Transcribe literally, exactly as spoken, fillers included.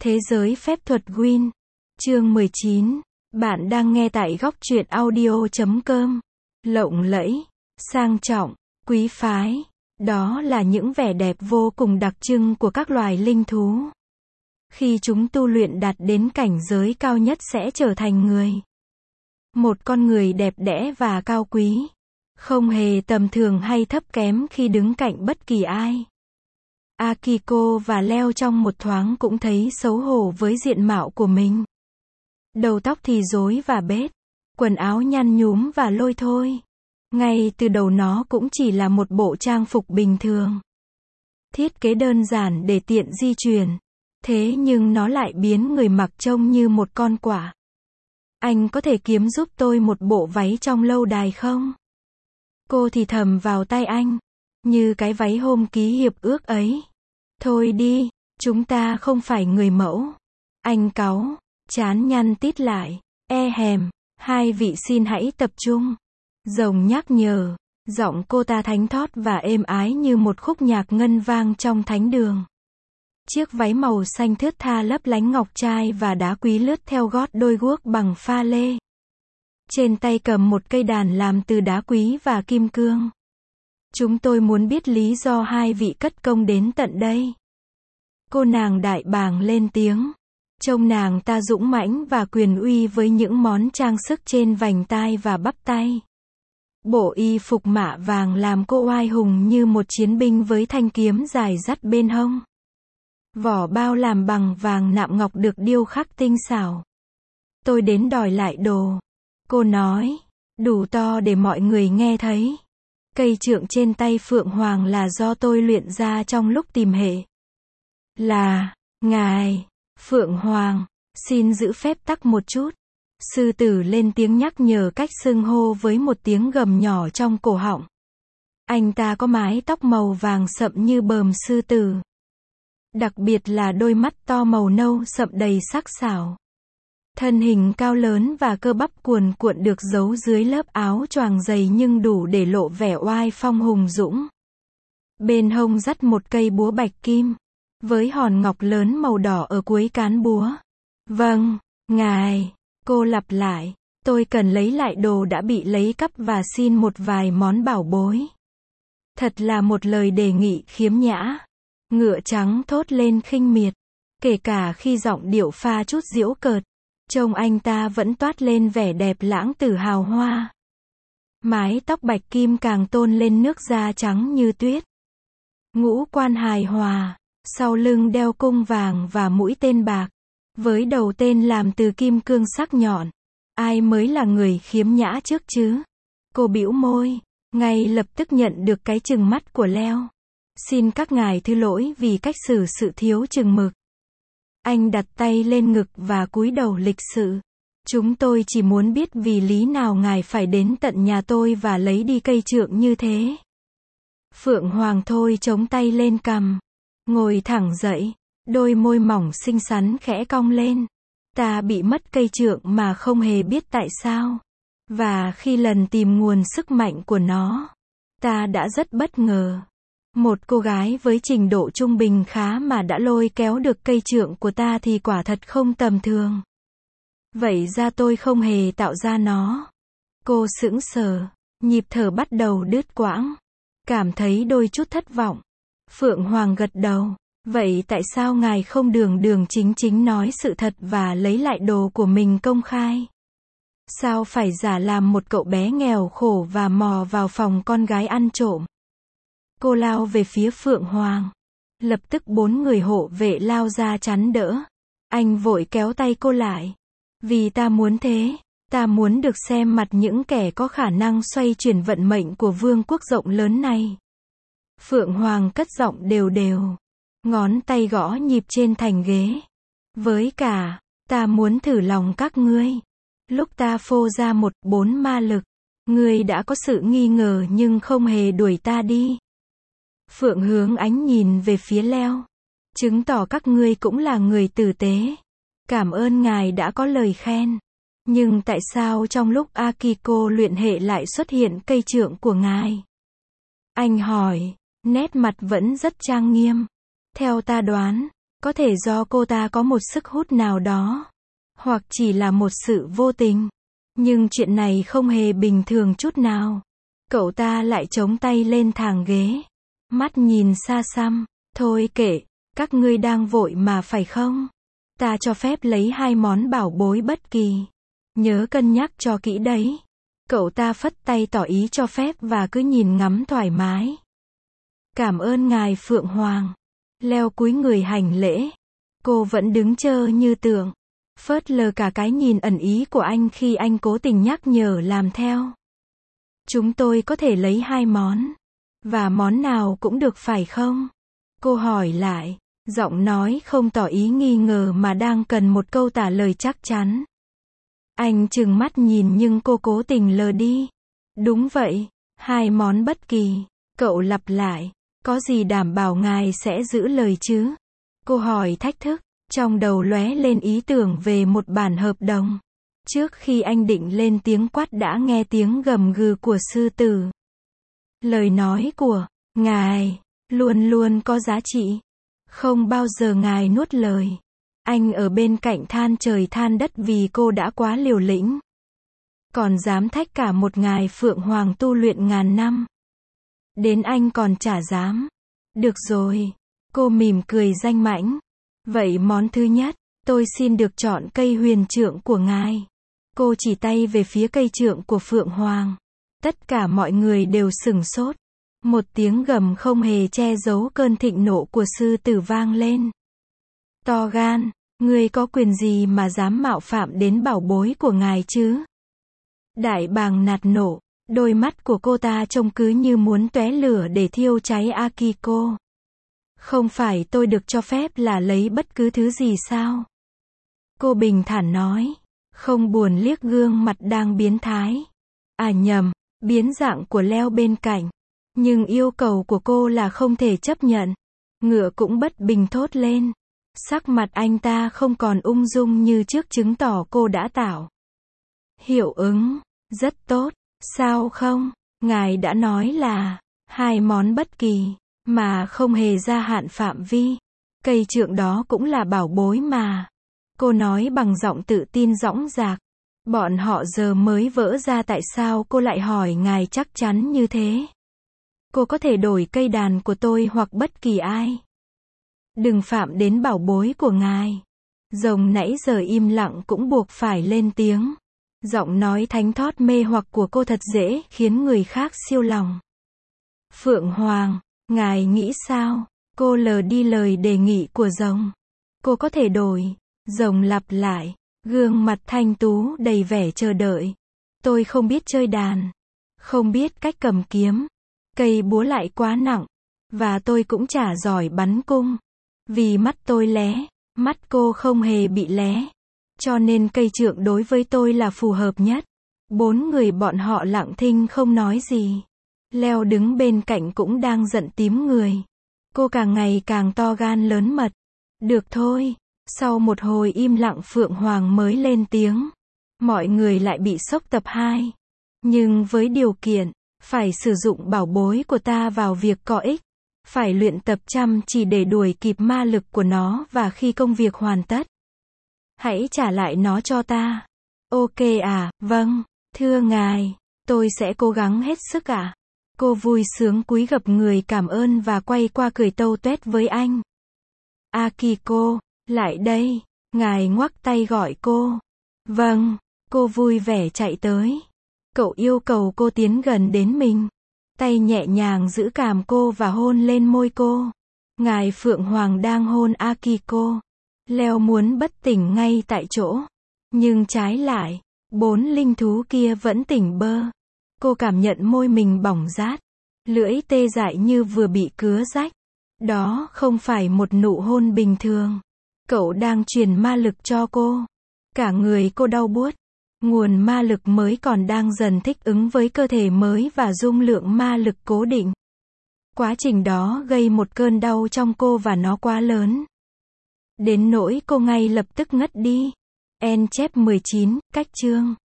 Thế giới phép thuật Gwyn. Chương mười chín. Bạn đang nghe tại góc truyện audio chấm com. Lộng lẫy, sang trọng, quý phái. Đó là những vẻ đẹp vô cùng đặc trưng của các loài linh thú. Khi chúng tu luyện đạt đến cảnh giới cao nhất sẽ trở thành người. Một con người đẹp đẽ và cao quý. Không hề tầm thường hay thấp kém khi đứng cạnh bất kỳ ai. Akiko và Leo trong một thoáng cũng thấy xấu hổ với diện mạo của mình. Đầu tóc thì rối và bết, quần áo nhăn nhúm và lôi thôi. Ngay từ đầu nó cũng chỉ là một bộ trang phục bình thường. Thiết kế đơn giản để tiện di chuyển. Thế nhưng nó lại biến người mặc trông như một con quạ. Anh có thể kiếm giúp tôi một bộ váy trong lâu đài không? Cô thì thầm vào tai anh. Như cái váy hôm ký hiệp ước ấy. Thôi đi, chúng ta không phải người mẫu. Anh cáu, chán nhăn tít lại. E hèm, hai vị xin hãy tập trung. Rồng nhắc nhở, giọng cô ta thánh thót và êm ái như một khúc nhạc ngân vang trong thánh đường. Chiếc váy màu xanh thướt tha lấp lánh ngọc trai và đá quý lướt theo gót đôi guốc bằng pha lê. Trên tay cầm một cây đàn làm từ đá quý và kim cương. Chúng tôi muốn biết lý do hai vị cất công đến tận đây. Cô nàng đại bàng lên tiếng. Trông nàng ta dũng mãnh và quyền uy với những món trang sức trên vành tai và bắp tay. Bộ y phục mạ vàng làm cô oai hùng như một chiến binh với thanh kiếm dài dắt bên hông. Vỏ bao làm bằng vàng nạm ngọc được điêu khắc tinh xảo. Tôi đến đòi lại đồ. Cô nói, đủ to để mọi người nghe thấy. Cây trượng trên tay Phượng Hoàng là do tôi luyện ra trong lúc tìm hệ. Là, ngài, Phượng Hoàng, xin giữ phép tắc một chút. Sư tử lên tiếng nhắc nhở cách xưng hô với một tiếng gầm nhỏ trong cổ họng. Anh ta có mái tóc màu vàng sậm như bờm sư tử. Đặc biệt là đôi mắt to màu nâu sậm đầy sắc sảo. Thân hình cao lớn và cơ bắp cuồn cuộn được giấu dưới lớp áo choàng dày nhưng đủ để lộ vẻ oai phong hùng dũng. Bên hông dắt một cây búa bạch kim, với hòn ngọc lớn màu đỏ ở cuối cán búa. Vâng, ngài, cô lặp lại, tôi cần lấy lại đồ đã bị lấy cắp và xin một vài món bảo bối. Thật là một lời đề nghị khiếm nhã. Ngựa trắng thốt lên khinh miệt, kể cả khi giọng điệu pha chút giễu cợt. Trông anh ta vẫn toát lên vẻ đẹp lãng tử hào hoa. Mái tóc bạch kim càng tôn lên nước da trắng như tuyết. Ngũ quan hài hòa, sau lưng đeo cung vàng và mũi tên bạc, với đầu tên làm từ kim cương sắc nhọn. Ai mới là người khiếm nhã trước chứ? Cô bĩu môi, ngay lập tức nhận được cái chừng mắt của Leo. Xin các ngài thứ lỗi vì cách xử sự thiếu chừng mực. Anh đặt tay lên ngực và cúi đầu lịch sự. Chúng tôi chỉ muốn biết vì lý nào ngài phải đến tận nhà tôi và lấy đi cây trượng như thế. Phượng Hoàng thôi chống tay lên cằm. Ngồi thẳng dậy. Đôi môi mỏng xinh xắn khẽ cong lên. Ta bị mất cây trượng mà không hề biết tại sao. Và khi lần tìm nguồn sức mạnh của nó, ta đã rất bất ngờ. Một cô gái với trình độ trung bình khá mà đã lôi kéo được cây trượng của ta thì quả thật không tầm thường. Vậy ra tôi không hề tạo ra nó. Cô sững sờ, nhịp thở bắt đầu đứt quãng. Cảm thấy đôi chút thất vọng. Phượng Hoàng gật đầu. Vậy tại sao ngài không đường đường chính chính nói sự thật và lấy lại đồ của mình công khai? Sao phải giả làm một cậu bé nghèo khổ và mò vào phòng con gái ăn trộm? Cô lao về phía Phượng Hoàng. Lập tức bốn người hộ vệ lao ra chắn đỡ. Anh vội kéo tay cô lại. Vì ta muốn thế. Ta muốn được xem mặt những kẻ có khả năng xoay chuyển vận mệnh của vương quốc rộng lớn này. Phượng Hoàng cất giọng đều đều. Ngón tay gõ nhịp trên thành ghế. Với cả, ta muốn thử lòng các ngươi. Lúc ta phô ra một, bốn ma lực, ngươi đã có sự nghi ngờ nhưng không hề đuổi ta đi. Phượng hướng ánh nhìn về phía Leo. Chứng tỏ các ngươi cũng là người tử tế. Cảm ơn ngài đã có lời khen. Nhưng tại sao trong lúc Akiko luyện hệ lại xuất hiện cây trượng của ngài? Anh hỏi, nét mặt vẫn rất trang nghiêm. Theo ta đoán, Có thể do cô ta có một sức hút nào đó. Hoặc chỉ là một sự vô tình. Nhưng chuyện này không hề bình thường chút nào. Cậu ta lại chống tay lên thàng ghế. Mắt nhìn xa xăm. Thôi kệ, các ngươi đang vội mà phải không? Ta cho phép lấy hai món bảo bối bất kỳ. Nhớ cân nhắc cho kỹ đấy. Cậu ta phất tay tỏ ý cho phép và cứ nhìn ngắm thoải mái. Cảm ơn ngài Phượng Hoàng. Leo cúi người hành lễ. Cô vẫn đứng chơ như tượng. Phớt lờ cả cái nhìn ẩn ý của anh khi anh cố tình nhắc nhở làm theo. Chúng tôi có thể lấy hai món. Và món nào cũng được phải không? Cô hỏi lại. Giọng nói không tỏ ý nghi ngờ mà đang cần một câu trả lời chắc chắn. Anh trừng mắt nhìn nhưng cô cố tình lờ đi. Đúng vậy, hai món bất kỳ. Cậu lặp lại. Có gì đảm bảo ngài sẽ giữ lời chứ? Cô hỏi thách thức. Trong đầu lóe lên ý tưởng về một bản hợp đồng. Trước khi anh định lên tiếng quát đã nghe tiếng gầm gừ của sư tử. Lời nói của ngài luôn luôn có giá trị. Không bao giờ ngài nuốt lời. Anh ở bên cạnh than trời than đất vì cô đã quá liều lĩnh. Còn dám thách cả một ngài Phượng Hoàng tu luyện ngàn năm. Đến anh còn chả dám. Được rồi. Cô mỉm cười danh mãnh. Vậy món thứ nhất, tôi xin được chọn cây huyền trượng của ngài. Cô chỉ tay về phía cây trượng của Phượng Hoàng. Tất cả mọi người đều sửng sốt. Một tiếng gầm không hề che giấu cơn thịnh nộ của sư tử vang lên. To gan, ngươi có quyền gì mà dám mạo phạm đến bảo bối của ngài chứ? Đại bàng nạt nộ, đôi mắt của cô ta trông cứ như muốn tóe lửa để thiêu cháy Akiko. Không phải tôi được cho phép là lấy bất cứ thứ gì sao? Cô bình thản nói, không buồn liếc gương mặt đang biến thái. À nhầm, biến dạng của Leo bên cạnh. Nhưng yêu cầu của cô là không thể chấp nhận. Ngựa cũng bất bình thốt lên. Sắc mặt anh ta không còn ung dung như trước chứng tỏ cô đã tạo hiệu ứng. Rất tốt. Sao không? Ngài đã nói là hai món bất kỳ, mà không hề gia hạn phạm vi. Cây trượng đó cũng là bảo bối mà. Cô nói bằng giọng tự tin dõng dạc. Bọn họ giờ mới vỡ ra tại sao cô lại hỏi ngài chắc chắn như thế. Cô có thể đổi cây đàn của tôi hoặc bất kỳ ai. Đừng phạm đến bảo bối của ngài. Rồng nãy giờ im lặng cũng buộc phải lên tiếng. Giọng nói thánh thót mê hoặc của cô thật dễ khiến người khác siêu lòng. Phượng Hoàng, ngài nghĩ sao? Cô lờ đi lời đề nghị của rồng. Cô có thể đổi. Rồng lặp lại. Gương mặt thanh tú đầy vẻ chờ đợi. Tôi không biết chơi đàn. Không biết cách cầm kiếm. Cây búa lại quá nặng. Và tôi cũng chả giỏi bắn cung. Vì mắt tôi lé. Mắt cô không hề bị lé. Cho nên cây trượng đối với tôi là phù hợp nhất. Bốn người bọn họ lặng thinh không nói gì. Leo đứng bên cạnh cũng đang giận tím người. Cô càng ngày càng to gan lớn mật. Được thôi. Sau một hồi im lặng Phượng Hoàng mới lên tiếng. Mọi người lại bị sốc tập hai. Nhưng với điều kiện, phải sử dụng bảo bối của ta vào việc có ích. Phải luyện tập chăm chỉ để đuổi kịp ma lực của nó và khi công việc hoàn tất. Hãy trả lại nó cho ta. Ok à, vâng, thưa ngài, tôi sẽ cố gắng hết sức ạ. À. Cô vui sướng cúi gập người cảm ơn và quay qua cười tâu tuét với anh. Akiko, lại đây, ngài ngoắc tay gọi cô. Vâng, cô vui vẻ chạy tới. Cậu yêu cầu cô tiến gần đến mình. Tay nhẹ nhàng giữ cằm cô và hôn lên môi cô. Ngài Phượng Hoàng đang hôn Akiko. Leo muốn bất tỉnh ngay tại chỗ. Nhưng trái lại, bốn linh thú kia vẫn tỉnh bơ. Cô cảm nhận môi mình bỏng rát. Lưỡi tê dại như vừa bị cứa rách. Đó không phải một nụ hôn bình thường. Cậu đang truyền ma lực cho cô. Cả người cô đau buốt. Nguồn ma lực mới còn đang dần thích ứng với cơ thể mới và dung lượng ma lực cố định. Quá trình đó gây một cơn đau trong cô và nó quá lớn. Đến nỗi cô ngay lập tức ngất đi. En chép mười chín, cách chương.